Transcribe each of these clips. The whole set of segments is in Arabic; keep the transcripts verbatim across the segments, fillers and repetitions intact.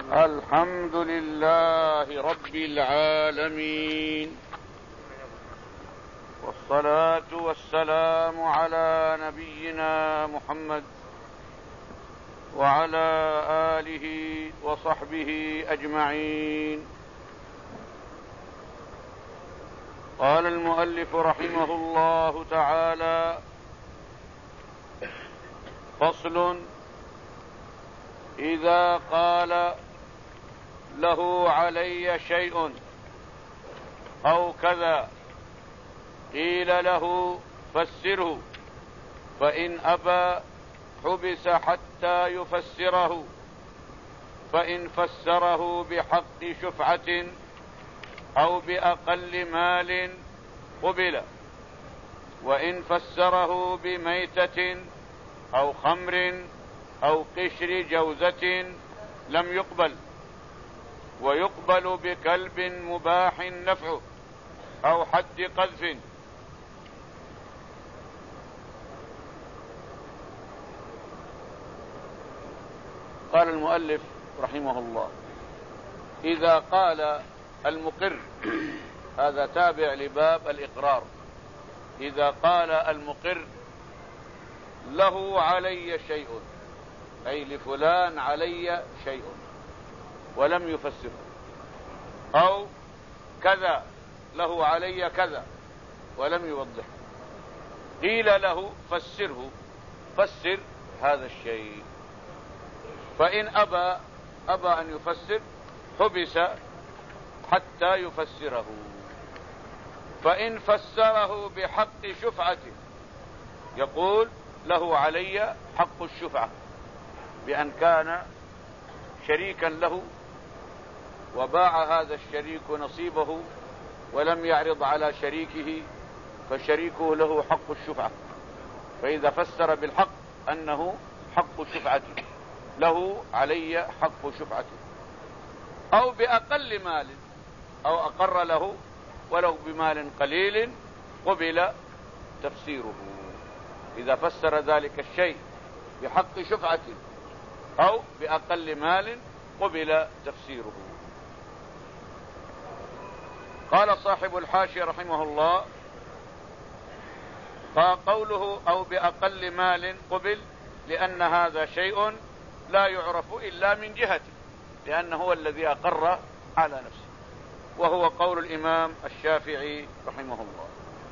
الحمد لله رب العالمين، والصلاة والسلام على نبينا محمد وعلى آله وصحبه أجمعين. قال المؤلف رحمه الله تعالى: فصل: إذا قال له علي شيء أو كذا قيل له فسره، فإن أبى حبس حتى يفسره، فإن فسره بحق شفعة أو بأقل مال قبل، وإن فسره بميتة أو خمر أو قشر جوزة لم يقبل، ويقبل بكلب مباح نفعه أو حد قذف. قال المؤلف رحمه الله: إذا قال المقر، هذا تابع لباب الإقرار، إذا قال المقر له علي شيء، أي لفلان علي شيء، ولم يفسره، أو كذا له علي كذا ولم يوضح، قيل له فسره، فسر هذا الشيء. فإن أبى أبى أن يفسر حبس حتى يفسره، فإن فسره بحق شفعته، يقول له علي حق الشفعة بأن كان شريكا له وباع هذا الشريك نصيبه ولم يعرض على شريكه، فشريكه له حق الشفعة، فإذا فسر بالحق أنه حق شفعته، له علي حق شفعته. أو بأقل مال، أو أقر له ولو بمال قليل قبل تفسيره، إذا فسر ذلك الشيء بحق شفعته أو بأقل مال قبل تفسيره. قال صاحب الحاشية رحمه الله: فقوله أو بأقل مال قبل لأن هذا شيء لا يعرف إلا من جهته، لأنه هو الذي أقر على نفسه، وهو قول الإمام الشافعي رحمه الله.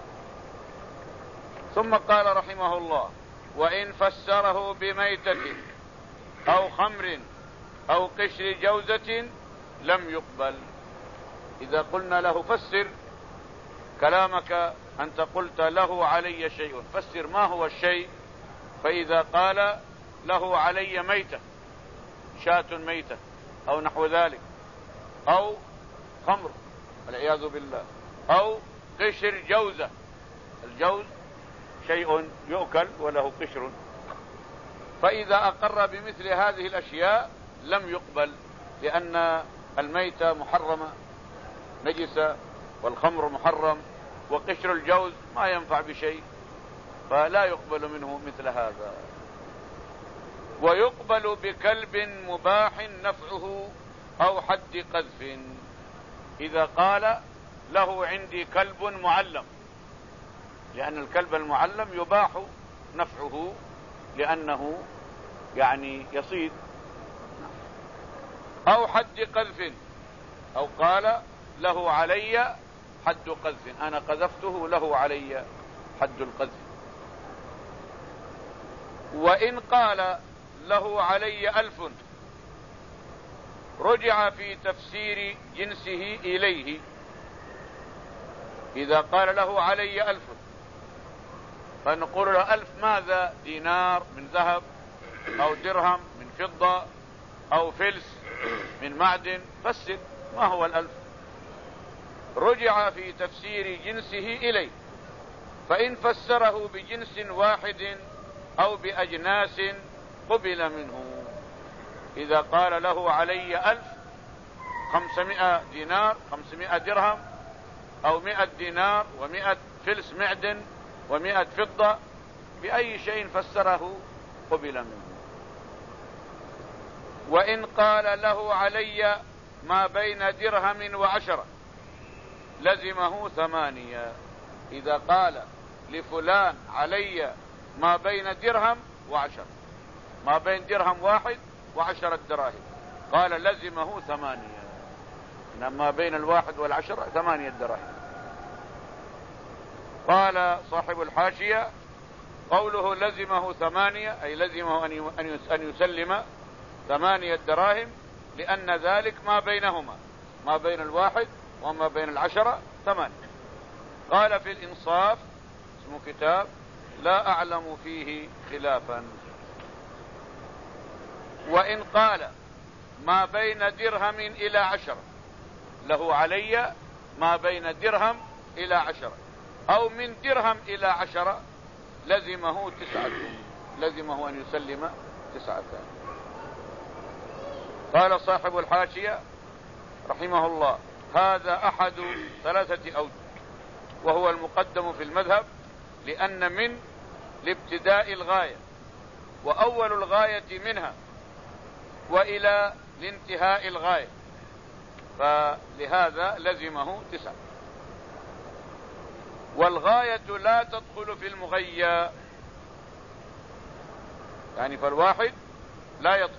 ثم قال رحمه الله: وإن فسره بميتة أو خمر أو قشر جوزة لم يقبل. إذا قلنا له فسر كلامك، أنت قلت له علي شيء، فسر ما هو الشيء. فإذا قال له علي ميتة، شاة ميتة أو نحو ذلك، أو خمر والعياذ بالله، أو قشر جوزة، الجوز شيء يؤكل وله قشر، فإذا أقر بمثل هذه الأشياء لم يقبل، لأن الميتة محرمة نجسة، والخمر محرم، وقشر الجوز ما ينفع بشيء، فلا يقبل منه مثل هذا. ويقبل بكلب مباح نفعه أو حد قذف، إذا قال له عندي كلب معلم، لأن الكلب المعلم يباح نفعه لأنه يعني يصيد، أو حد قذف، أو قال له علي حد قذف، أنا قذفته له علي حد القذف. وإن قال له علي ألف رجع في تفسير جنسه إليه، إذا قال له علي ألف فنقول له ألف ماذا؟ دينار من ذهب، أو درهم من فضة، أو فلس من معدن، فسر ما هو الألف. رجع في تفسير جنسه إليه، فإن فسره بجنس واحد أو بأجناس قبل منه. إذا قال له علي ألف، خمسمائة دينار، خمسمائة درهم، أو مئة دينار ومئة فلس معدن ومئة فضة، بأي شيء فسره قبل منه. وإن قال له علي ما بين درهم وعشرة لزمه ثمانية. إذا قال لفلان علي ما بين درهم وعشرة، ما بين درهم واحد وعشرة دراهم، قال لزمه ثمانية. إنما بين الواحد والعشرة ثمانية دراهم. قال صاحب الحاشية: قوله لزمه ثمانية أي لزمه أن يسلم ثمانية دراهم، لأن ذلك ما بينهما، ما بين الواحد وما بين العشرة ثمانية. قال في الإنصاف، اسمه كتاب، لا أعلم فيه خلافا. وإن قال ما بين درهم إلى عشرة، له علي ما بين درهم إلى عشرة، أو من درهم إلى عشرة، لزمه تسعة، لزمه أن يسلم تسعة. قال صاحب الحاشية رحمه الله: هذا أحد ثلاثة أوجه، وهو المقدم في المذهب، لأن من لابتداء الغاية، وأول الغاية منها وإلى لانتهاء الغاية، فلهذا لزمه تسعة. والغاية لا تدخل في المغيى، يعني فالواحد لا يدخل،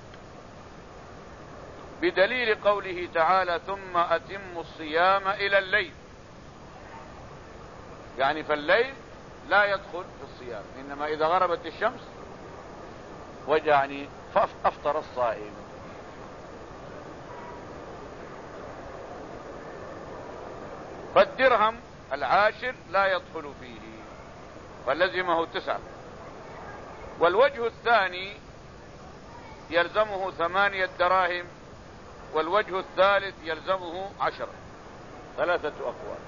بدليل قوله تعالى: ثم أتموا الصيام إلى الليل، يعني فالليل لا يدخل في الصيام، إنما إذا غربت الشمس وجعني فأفطر الصائم. فالدرهم العاشر لا يدخل فيه، فلزمه تسعة. والوجه الثاني يلزمه ثمانية دراهم، والوجه الثالث يلزمه عشرة، ثلاثة أقوال.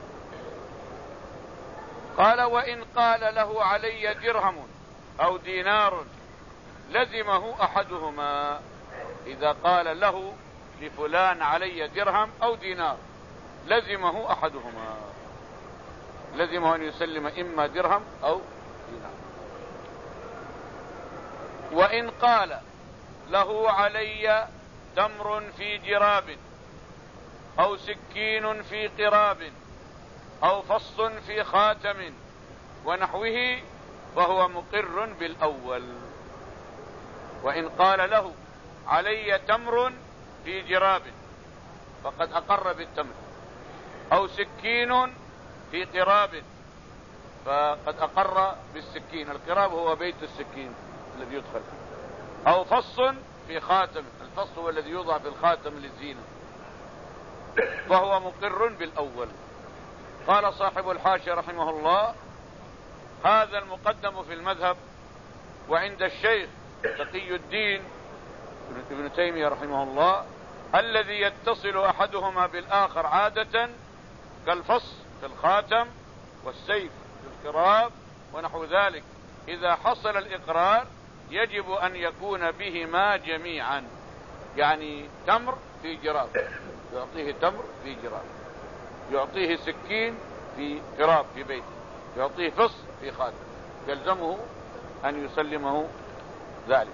قال: وإن قال له علي درهم أو دينار لزمه أحدهما. إذا قال له لفلان علي درهم أو دينار لزمه أحدهما، لزمه أن يسلم إما درهم أو دينار. وإن قال له علي تمر في جراب، أو سكين في قراب، أو فص في خاتم ونحوه، فهو مقر بالأول. وإن قال له علي تمر في جراب فقد أقر بالتمر، أو سكين في قراب فقد أقر بالسكين، القراب هو بيت السكين الذي يدخل فيه، أو فص في خاتم، الفص هو الذي يوضع في الخاتم للزينة، فهو مقر بالأول. قال صاحب الحاشية رحمه الله: هذا المقدم في المذهب، وعند الشيخ تقي الدين ابن تيمية رحمه الله الذي يتصل أحدهما بالآخر عادة، كالفص في الخاتم والسيف في القراب ونحو ذلك، إذا حصل الإقرار يجب أن يكون بهما جميعا، يعني تمر في جراب يعطيه تمر في جراب، يعطيه سكين في قراب في بيته، يعطيه فص في خاتم، يلزمه أن يسلمه ذلك.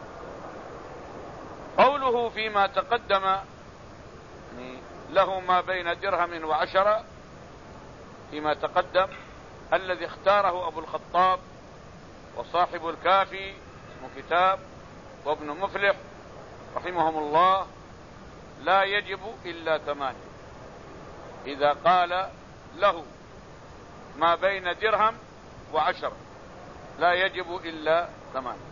قوله فيما تقدم يعني له ما بين درهم وعشرة، فيما تقدم الذي اختاره أبو الخطاب وصاحب الكافي اسمه كتاب وابن مفلح رحمهم الله، لا يجب إلا ثمانية. إذا قال له ما بين درهم وعشرة لا يجب إلا ثمانية.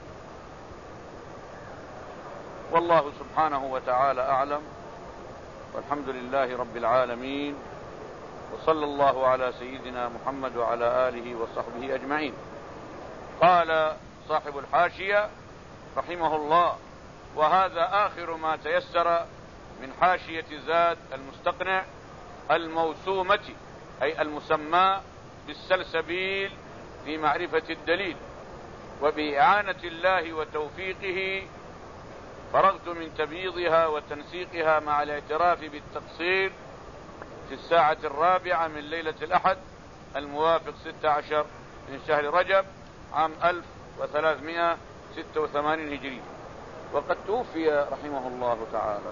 والله سبحانه وتعالى أعلم، والحمد لله رب العالمين، وصلى الله على سيدنا محمد وعلى آله وصحبه أجمعين. قال صاحب الحاشية رحمه الله: وهذا آخر ما تيسر من حاشية زاد المستقنع الموسومة، أي المسمى بالسلسبيل في معرفة الدليل، وبإعانة الله وتوفيقه فرغت من تبييضها وتنسيقها مع الاعتراف بالتقصير في الساعة الرابعة من ليلة الأحد الموافق ستة عشر من شهر رجب عام ألف وثلاثمائة وستة وثمانين هجري، وقد توفي رحمه الله تعالى.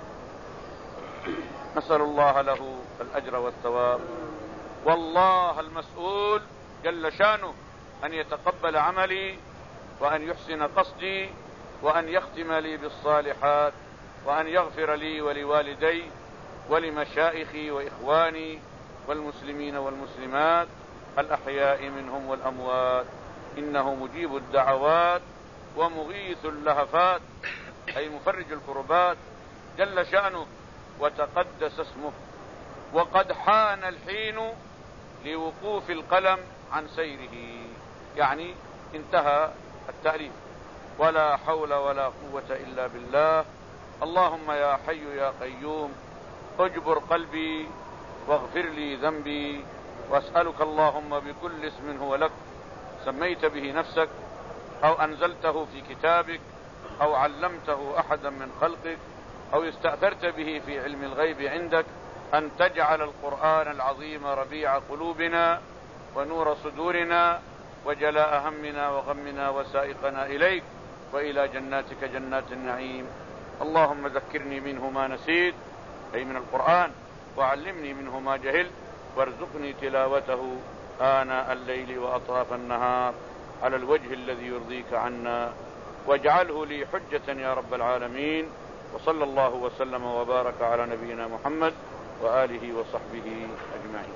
نسأل الله له الأجر والثواب، والله المسؤول جل شانه أن يتقبل عملي وأن يحسن قصدي وأن يختم لي بالصالحات وأن يغفر لي ولوالدي ولمشائخي وإخواني والمسلمين والمسلمات الأحياء منهم والأموات، إنه مجيب الدعوات ومغيث اللهفات، أي مفرج الكربات جل شأنه وتقدس اسمه. وقد حان الحين لوقوف القلم عن سيره، يعني انتهى التأليف. ولا حول ولا قوة إلا بالله. اللهم يا حي يا قيوم اجبر قلبي واغفر لي ذنبي، واسألك اللهم بكل اسم هو لك سميت به نفسك أو أنزلته في كتابك أو علمته أحدا من خلقك أو استأثرت به في علم الغيب عندك أن تجعل القرآن العظيم ربيع قلوبنا ونور صدورنا وجلاء همنا وغمنا وسائقنا إليك وإلى جناتك جنات النعيم. اللهم ذكرني منه ما نسيت، أي من القرآن، وعلمني منه ما جهلت، وارزقني تلاوته آناء الليل وأطراف النهار على الوجه الذي يرضيك عنا، واجعله لي حجة يا رب العالمين. وصلى الله وسلم وبارك على نبينا محمد وآله وصحبه أجمعين.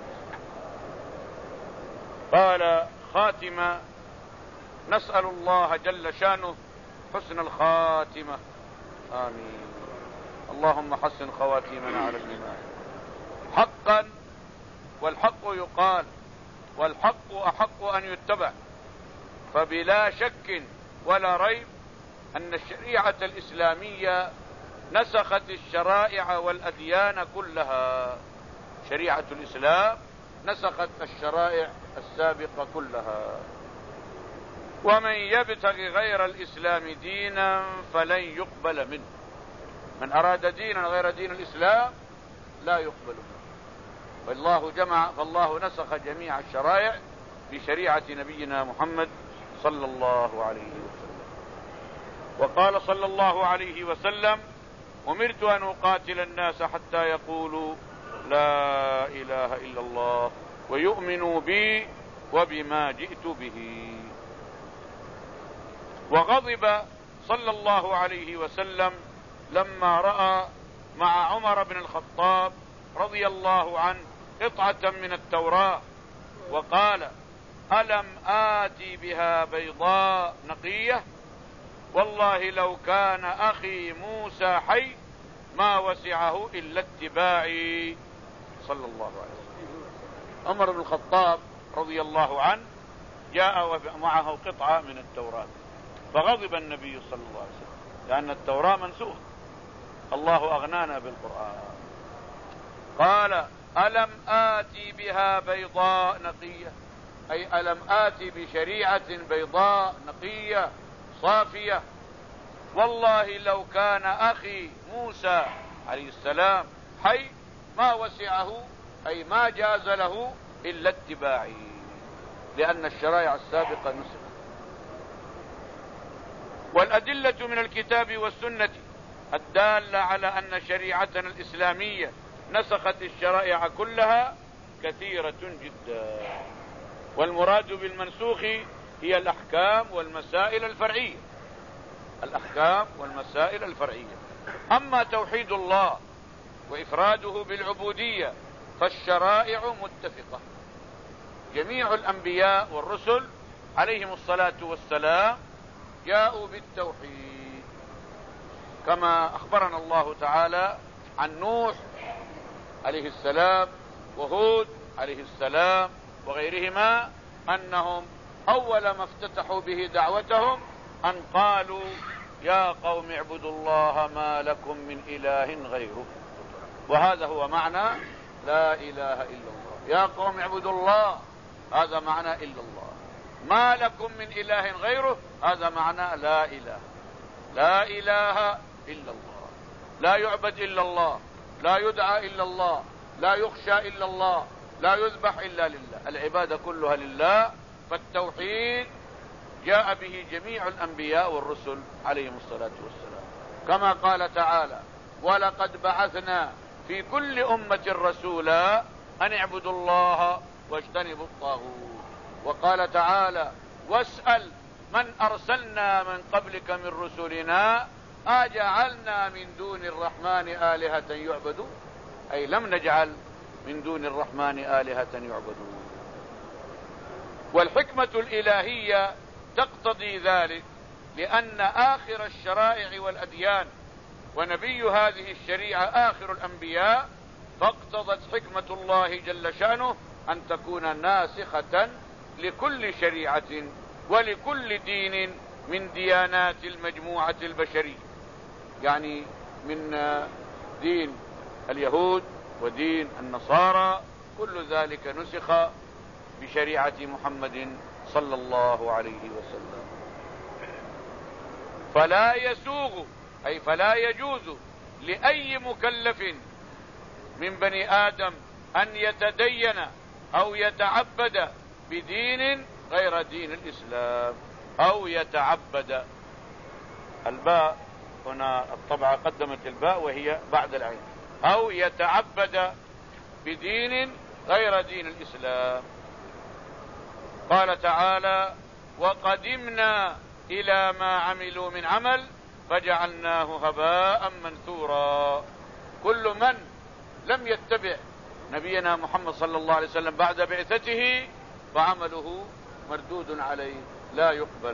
قال خاتمة: نسأل الله جل شانه حسن الخاتمة، آمين. اللهم حسن خواتيمنا على الإيمان. حقا، والحق يقال، والحق أحق أن يتبع، فبلا شك ولا ريب أن الشريعة الإسلامية نسخت الشرائع والأديان كلها. شريعة الإسلام نسخت الشرائع السابقة كلها. ومن يبتغي غير الإسلام دينا فلن يقبل منه. من أراد دينا غير دين الإسلام لا يقبل منه. والله جمع، فالله نسخ جميع الشرائع بشريعة نبينا محمد صلى الله عليه وسلم. وقال صلى الله عليه وسلم: أمرت أن أقاتل الناس حتى يقولوا لا إله إلا الله ويؤمنوا بي وبما جئت به. وغضب صلى الله عليه وسلم لما رأى مع عمر بن الخطاب رضي الله عنه قطعة من التوراة، وقال: ألم آتي بها بيضاء نقية، والله لو كان أخي موسى حي ما وسعه إلا اتباعي. صلى الله عليه وسلم. عمر بن الخطاب رضي الله عنه جاء ومعه قطعة من التوراة، فغضب النبي صلى الله عليه وسلم لأن التوراة منسوخ، الله أغنانا بالقرآن. قال: ألم آتي بها بيضاء نقية، أي ألم آتي بشريعة بيضاء نقية صافية، والله لو كان أخي موسى عليه السلام حي ما وسعه، أي ما جاز له إلا اتباعي، لأن الشرائع السابقة نسخت. والأدلة من الكتاب والسنة الدالة على أن شريعتنا الإسلامية نسخت الشرائع كلها كثيرة جدا. والمراد بالمنسوخ هي الأحكام والمسائل الفرعية، الأحكام والمسائل الفرعية. أما توحيد الله وإفراده بالعبودية فالشرائع متفقة. جميع الأنبياء والرسل عليهم الصلاة والسلام جاءوا بالتوحيد، كما أخبرنا الله تعالى عن نوح عليه السلام وهود عليه السلام وغيرهما أنهم أول ما افتتحوا به دعوتهم أن قالوا: يا قوم اعبدوا الله ما لكم من إله غيره. وهذا هو معنى لا إله إلا الله. يا قوم اعبدوا الله، هذا معنى إلا الله. ما لكم من إله غيره، هذا معنى لا إله. لا إله إلا الله، لا يعبد إلا الله، لا يدعى إلا الله، لا يخشى إلا الله، لا يذبح إلا لله، العبادة كلها لله. فالتوحيد جاء به جميع الأنبياء والرسل عليهم الصلاة والسلام. كما قال تعالى: ولقد بعثنا في كل أمة رسولا أن اعبدوا الله واجتنبوا الطاغوت. وقال تعالى: واسأل من أرسلنا من قبلك من رسلنا أجعلنا من دون الرحمن آلهة يعبدون، أي لم نجعل من دون الرحمن آلهة يعبدون. والحكمة الإلهية تقتضي ذلك، لأن آخر الشرائع والأديان ونبي هذه الشريعة آخر الأنبياء، فاقتضت حكمة الله جل شأنه أن تكون ناسخة لكل شريعة ولكل دين من ديانات المجموعة البشرية، يعني من دين اليهود ودين النصارى، كل ذلك نسخ بشريعة محمد صلى الله عليه وسلم. فلا يسوغ، أي فلا يجوز لأي مكلف من بني آدم أن يتدين أو يتعبد بدين غير دين الإسلام، أو يتعبد. الباء هنا الطبعة قدمت الباء وهي بعد العين، أو يتعبد بدين غير دين الإسلام. قال تعالى: وقدمنا إلى ما عملوا من عمل فجعلناه هباء منثورا. كل من لم يتبع نبينا محمد صلى الله عليه وسلم بعد بعثته فعمله مردود عليه لا يقبل.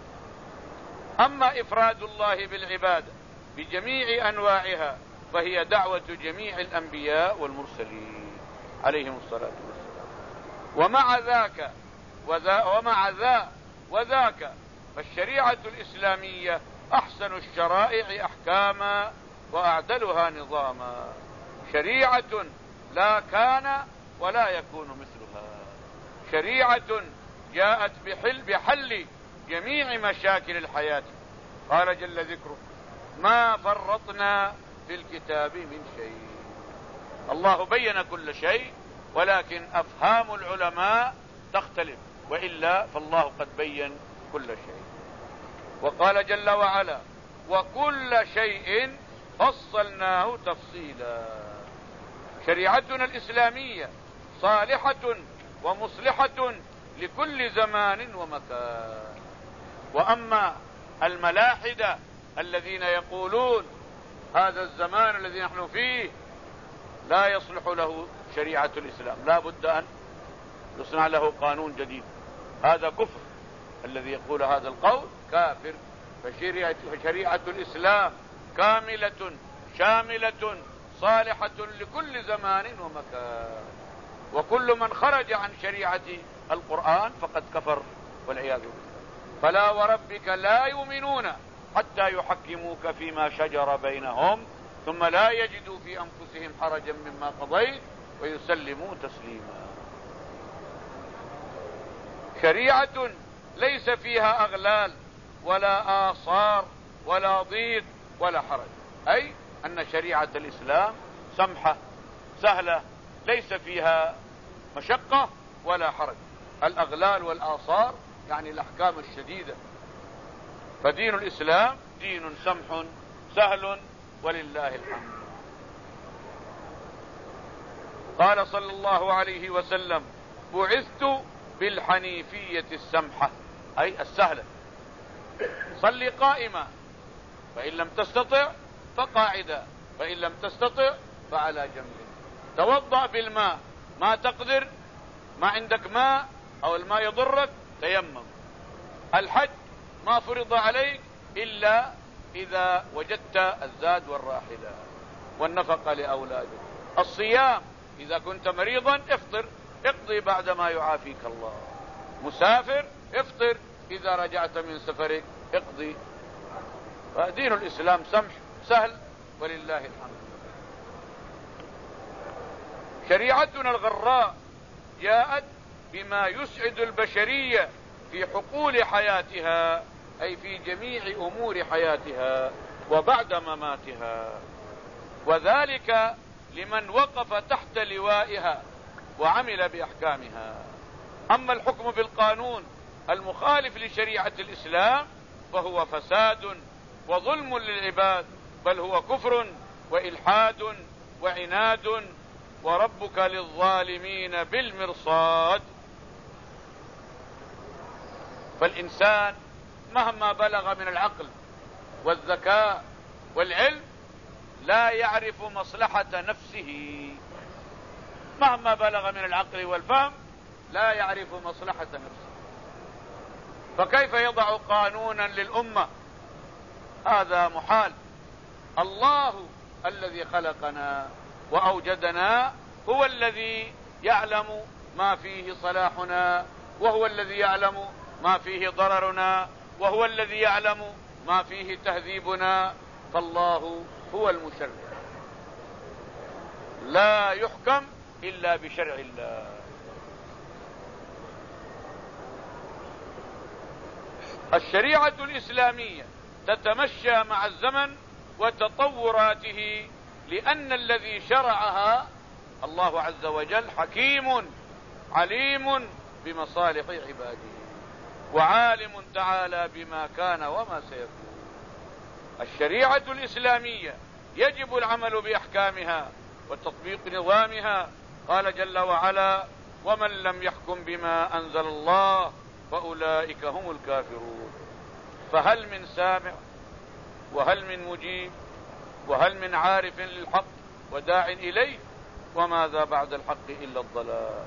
أما إفراد الله بالعبادة بجميع أنواعها فهي دعوة جميع الأنبياء والمرسلين عليهم الصلاة والسلام. ومع ذاك وذا ومع ذا وذاك فالشريعة الإسلامية أحسن الشرائع أحكاما وأعدلها نظاما. شريعة لا كان ولا يكون مثلها، شريعة جاءت بحل, بحل جميع مشاكل الحياة. قال جل ذكره: ما فرطنا في الكتاب من شيء. الله بين كل شيء، ولكن أفهام العلماء تختلف، وإلا فالله قد بين كل شيء. وقال جل وعلا: وكل شيء فصلناه تفصيلا. شريعتنا الإسلامية صالحة ومصلحة لكل زمان ومكان. وأما الملاحدة الذين يقولون هذا الزمان الذي نحن فيه لا يصلح له شريعة الإسلام، لا بد أن يصنع له قانون جديد، هذا كفر. الذي يقول هذا القول كافر. فشريعة, فشريعة الإسلام كاملة شاملة صالحة لكل زمان ومكان. وكل من خرج عن شريعة القرآن فقد كفر والعياذ بالله. فلا وربك لا يؤمنون حتى يحكموك فيما شجر بينهم ثم لا يجدوا في أنفسهم حرجا مما قضيت ويسلموا تسليما. شريعة ليس فيها أغلال ولا آثار ولا ضيق ولا حرج، أي أن شريعة الإسلام سمحة سهلة ليس فيها مشقة ولا حرج. الأغلال والآثار يعني الأحكام الشديدة. فدين الإسلام دين سمح سهل ولله الحمد. قال صلى الله عليه وسلم: بعثت بالحنيفية السمحة، أي السهلة. صل قائما فإن لم تستطع فقاعدا فإن لم تستطع فعلى جنب. توضأ بالماء، ما تقدر، ما عندك ماء أو الماء يضرك، تيمم. الحج ما فرض عليك إلا إذا وجدت الزاد والراحلة والنفقة لأولادك. الصيام إذا كنت مريضا افطر، اقضي بعد ما يعافيك الله. مسافر افطر، إذا رجعت من سفرك اقضي. فدين الإسلام سمح سهل ولله الحمد. شريعتنا الغراء جاءت بما يسعد البشرية في حقول حياتها، أي في جميع أمور حياتها وبعد مماتها، وذلك لمن وقف تحت لوائها وعمل بأحكامها. أما الحكم بالقانون المخالف لشريعة الإسلام فهو فساد وظلم للعباد، بل هو كفر وإلحاد وعناد، وربك للظالمين بالمرصاد. فالإنسان مهما بلغ من العقل والذكاء والعلم لا يعرف مصلحة نفسه، مهما بلغ من العقل والفهم لا يعرف مصلحة نفسه، فكيف يضع قانونا للأمة؟ هذا محال. الله الذي خلقنا وأوجدنا هو الذي يعلم ما فيه صلاحنا، وهو الذي يعلم ما فيه ضررنا، وهو الذي يعلم ما فيه تهذيبنا، فالله هو المشرع، لا يحكم إلا بشرع الله. الشريعة الإسلامية تتمشى مع الزمن وتطوراته، لأن الذي شرعها الله عز وجل حكيم عليم بمصالح عباده، وعالم تعالى بما كان وما سيكون. الشريعة الإسلامية يجب العمل بأحكامها وتطبيق نظامها. قال جل وعلا: ومن لم يحكم بما أنزل الله فأولئك هم الكافرون. فهل من سامع وهل من مجيب وهل من عارف للحق وداع إليه؟ وماذا بعد الحق إلا الضلال.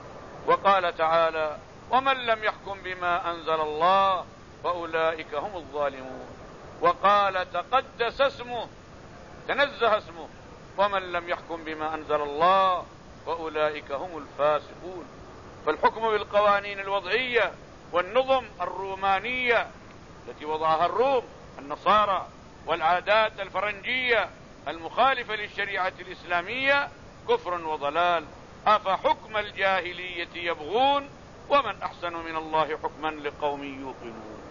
وقال تعالى: ومن لم يحكم بما أنزل الله فأولئك هم الظالمون. وقال تقدس اسمه، تنزه اسمه: ومن لم يحكم بما أنزل الله فأولئك هم الفاسقون. فالحكم بالقوانين الوضعية والنظم الرومانية التي وضعها الروم النصارى والعادات الفرنجية المخالفة للشريعة الإسلامية كفر وضلال. أفحكم الجاهلية يبغون ومن أحسن من الله حكما لقوم يوقنون.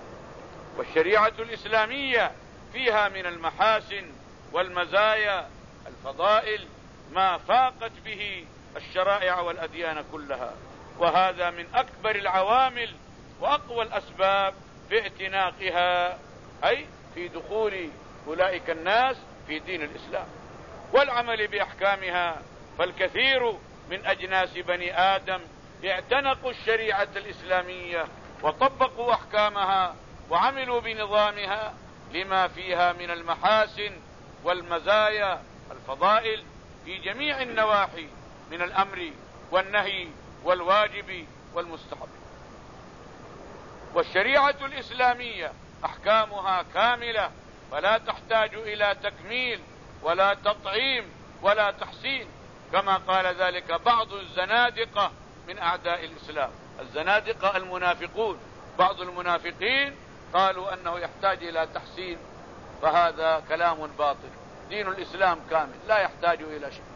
والشريعة الإسلامية فيها من المحاسن والمزايا الفضائل ما فاقت به الشرائع والأديان كلها، وهذا من أكبر العوامل وأقوى الأسباب في اعتناقها، أي في دخول أولئك الناس في دين الإسلام والعمل بأحكامها. فالكثير من أجناس بني آدم اعتنقوا الشريعة الإسلامية وطبقوا أحكامها وعملوا بنظامها لما فيها من المحاسن والمزايا الفضائل في جميع النواحي من الأمر والنهي والواجب والمستحب. والشريعة الإسلامية أحكامها كاملة، فلا تحتاج إلى تكميل ولا تطعيم ولا تحسين، كما قال ذلك بعض الزنادقة من أعداء الإسلام. الزنادقة المنافقون، بعض المنافقين قالوا أنه يحتاج إلى تحسين، فهذا كلام باطل. دين الإسلام كامل لا يحتاج إلى شيء.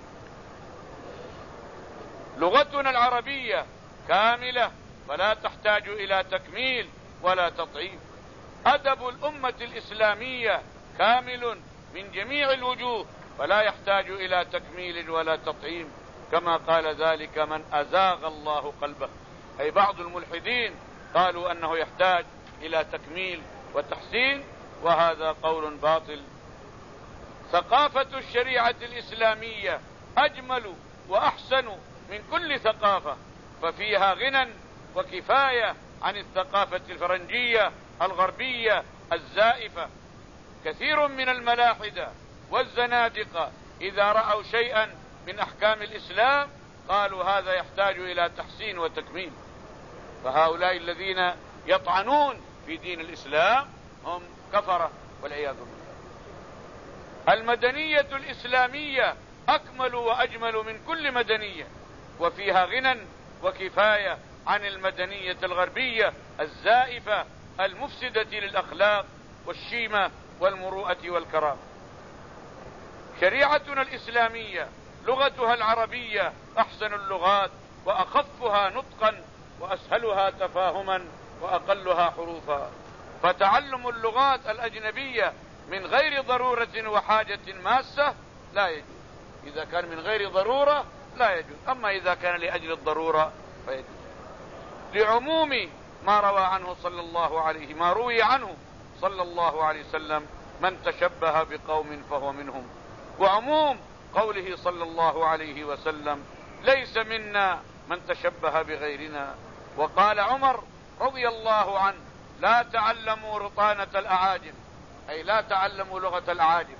لغتنا العربية كاملة فلا تحتاج إلى تكميل ولا تطعيم. أدب الأمة الإسلامية كامل من جميع الوجوه فلا يحتاج إلى تكميل ولا تطعيم، كما قال ذلك من أزاغ الله قلبه، أي بعض الملحدين قالوا أنه يحتاج إلى تكميل وتحسين، وهذا قول باطل. ثقافة الشريعة الإسلامية أجمل وأحسن من كل ثقافة، ففيها غنى وكفاية عن الثقافة الفرنجية الغربية الزائفة. كثير من الملاحدة والزنادقة إذا رأوا شيئا من أحكام الإسلام قالوا هذا يحتاج إلى تحسين وتكميل. فهؤلاء الذين يطعنون في دين الإسلام هم كفرة والعياذ بالله. المدنية الإسلامية أكمل وأجمل من كل مدنية، وفيها غنى وكفاية عن المدنية الغربية الزائفة المفسدة للأخلاق والشيمة والمروءة والكرامة. شريعتنا الإسلامية لغتها العربية أحسن اللغات وأخفها نطقا وأسهلها تفاهما وأقلها حروفا، فتعلم اللغات الأجنبية من غير ضرورة وحاجة ماسة لا يجوز. إذا كان من غير ضرورة لا يجوز، أما إذا كان لأجل الضرورة فيجوز، لعموم ما روى عنه صلى الله عليه ما روي عنه صلى الله عليه وسلم: من تشبه بقوم فهو منهم. وعموم قوله صلى الله عليه وسلم: ليس منا من تشبه بغيرنا. وقال عمر رضي الله عنه: لا تعلموا رطانة الأعاجم، أي لا تعلموا لغة الأعاجم.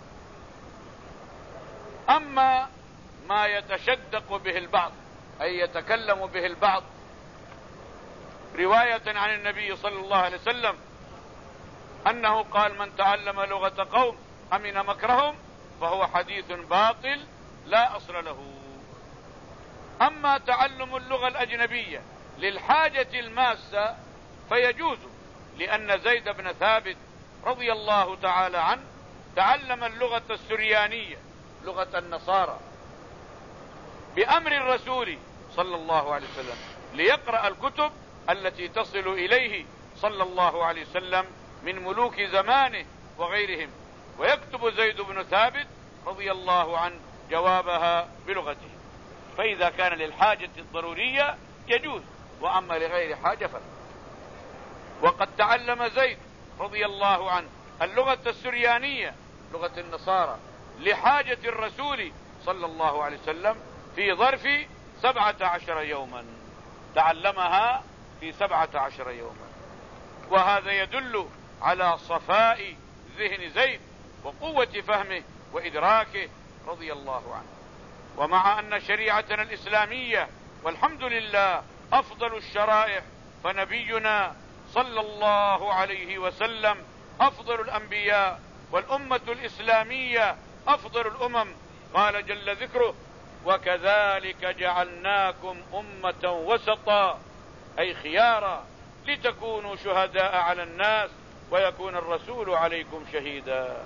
أما ما يتشدق به البعض، أي يتكلم به البعض رواية عن النبي صلى الله عليه وسلم أنه قال: من تعلم لغة قوم أمن مكرهم، فهو حديث باطل لا أصل له. أما تعلم اللغة الأجنبية للحاجة الماسة فيجوز، لأن زيد بن ثابت رضي الله تعالى عنه تعلم اللغة السريانية، لغة النصارى، بأمر الرسول صلى الله عليه وسلم، ليقرأ الكتب التي تصل إليه صلى الله عليه وسلم من ملوك زمانه وغيرهم، ويكتب زيد بن ثابت رضي الله عنه جوابها بلغته. فإذا كان للحاجة الضرورية يجوز، وأما لغير حاجة فلا. وقد تعلم زيد رضي الله عنه اللغة السريانية، لغة النصارى، لحاجة الرسول صلى الله عليه وسلم في ظرف سبعة عشر يوما، تعلمها في سبعة عشر يوما. وهذا يدل على صفاء ذهن زيد وقوة فهمه وإدراكه رضي الله عنه. ومع أن شريعتنا الإسلامية والحمد لله أفضل الشرائع، فنبينا صلى الله عليه وسلم أفضل الأنبياء، والأمة الإسلامية أفضل الأمم. قال جل ذكره: وكذلك جعلناكم أمة وسطا، أي خيارا، لتكونوا شهداء على الناس ويكون الرسول عليكم شهيدا.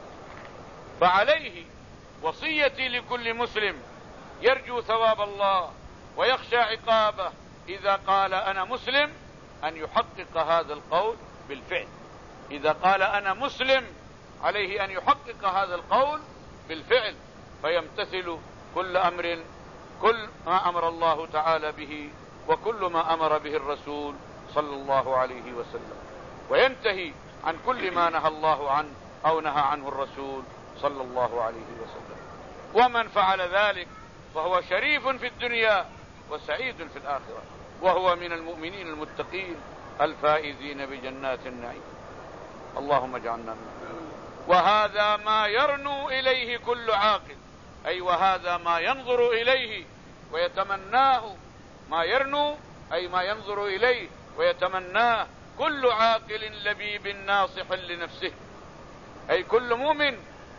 فعليه وصيتي لكل مسلم يرجو ثواب الله ويخشى عقابه إذا قال أنا مسلم أن يحقق هذا القول بالفعل. إذا قال أنا مسلم عليه أن يحقق هذا القول بالفعل، فيمتثل كل أمر كل ما أمر الله تعالى به، وكل ما أمر به الرسول صلى الله عليه وسلم، وينتهي عن كل ما نهى الله عنه أو نهى عنه الرسول صلى الله عليه وسلم. ومن فعل ذلك فهو شريف في الدنيا وسعيد في الآخرة، وهو من المؤمنين المتقين الفائزين بجنات النعيم. اللهم اجعلنا منهم. وهذا ما يرنو إليه كل عاقل، أي وهذا ما ينظر إليه ويتمناه، ما يرنو أي ما ينظر إليه ويتمناه كل عاقل لبيب ناصح لنفسه، أي كل مؤمن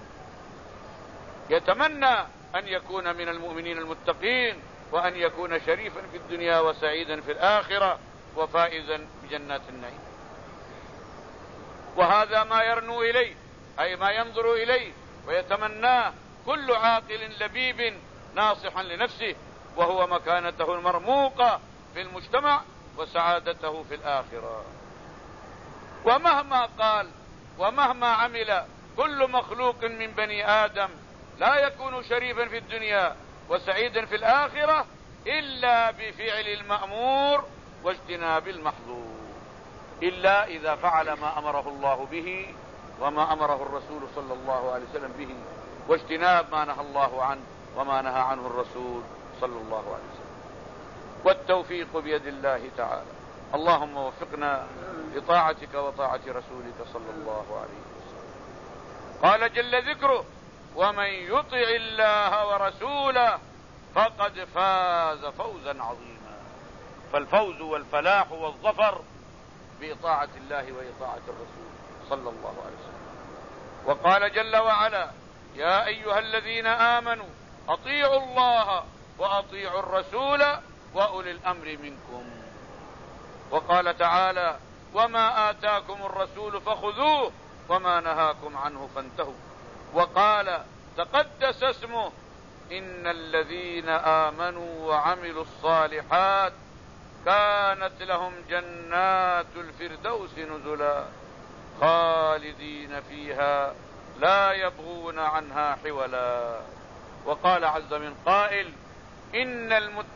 يتمنى أن يكون من المؤمنين المتقين، وأن يكون شريفا في الدنيا وسعيدا في الآخرة وفائزا بجنات النعيم. وهذا ما يرنو إليه أي ما ينظر إليه ويتمناه كل عاقل لبيب ناصحا لنفسه، وهو مكانته المرموقة في المجتمع وسعادته في الآخرة. ومهما قال ومهما عمل كل مخلوق من بني آدم لا يكون شريفا في الدنيا وسعيدا في الآخرة إلا بفعل المأمور واجتناب المحظور، إلا إذا فعل ما أمره الله به وما أمره الرسول صلى الله عليه وسلم به، واجتناب ما نهى الله عنه وما نهى عنه الرسول صلى الله عليه وسلم. والتوفيق بيد الله تعالى. اللهم وفقنا لطاعتك وطاعة رسولك صلى الله عليه وسلم. قال جل ذكره: ومن يطع الله ورسوله فقد فاز فوزا عظيما. فالفوز والفلاح والظفر بإطاعة الله وإطاعة الرسول صلى الله عليه وسلم. وقال جل وعلا: يا أيها الذين آمنوا أطيعوا الله وأطيعوا الرسول وأولي الأمر منكم. وقال تعالى: وما آتاكم الرسول فخذوه وما نهاكم عنه فانتهوا. وقال تقدس اسمه: إن الذين آمنوا وعملوا الصالحات كانت لهم جنات الفردوس نزلا خالدين فيها لا يبغون عنها حولا. وقال عز من قائل: إن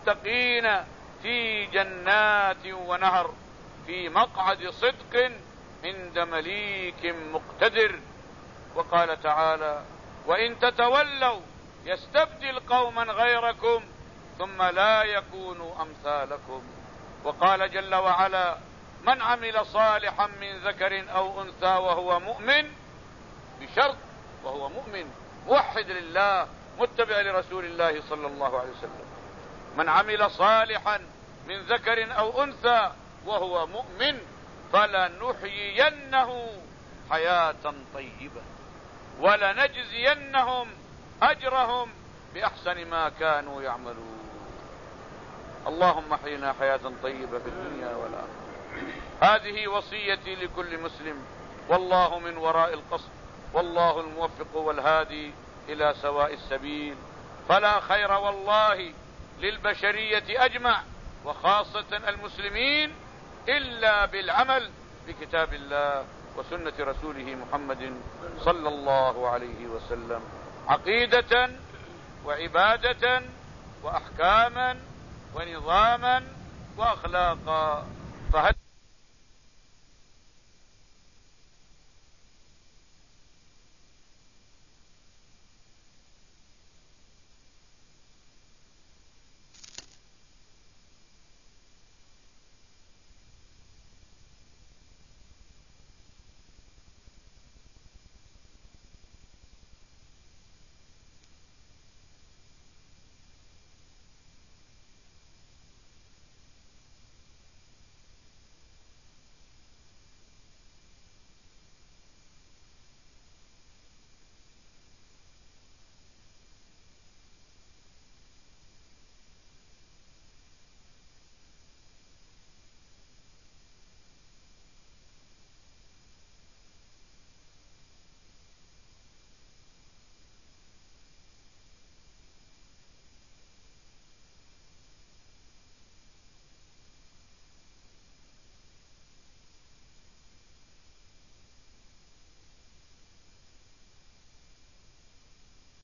المتقين في جنات ونهر في مقعد صدق عند مليك مقتدر. وقال تعالى: وإن تتولوا يستبدل قوما غيركم ثم لا يكونوا أمثالكم. وقال جل وعلا: من عمل صالحا من ذكر أو أنثى وهو مؤمن، بشرط وهو مؤمن موحد لله متبع لرسول الله صلى الله عليه وسلم. من عمل صالحا من ذكر أو أنثى وهو مؤمن فلنحيينه حياة طيبة ولنجزينهم أجرهم بأحسن ما كانوا يعملون. اللهم احينا حياة طيبة في الدنيا والآخرة. هذه وصيتي لكل مسلم، والله من وراء القصد، والله الموفق والهادي إلى سواء السبيل. فلا خير والله للبشرية أجمع وخاصة المسلمين إلا بالعمل بكتاب الله وسنة رسوله محمد صلى الله عليه وسلم، عقيدة وعبادة وأحكاما ونظاما وأخلاقا. فهل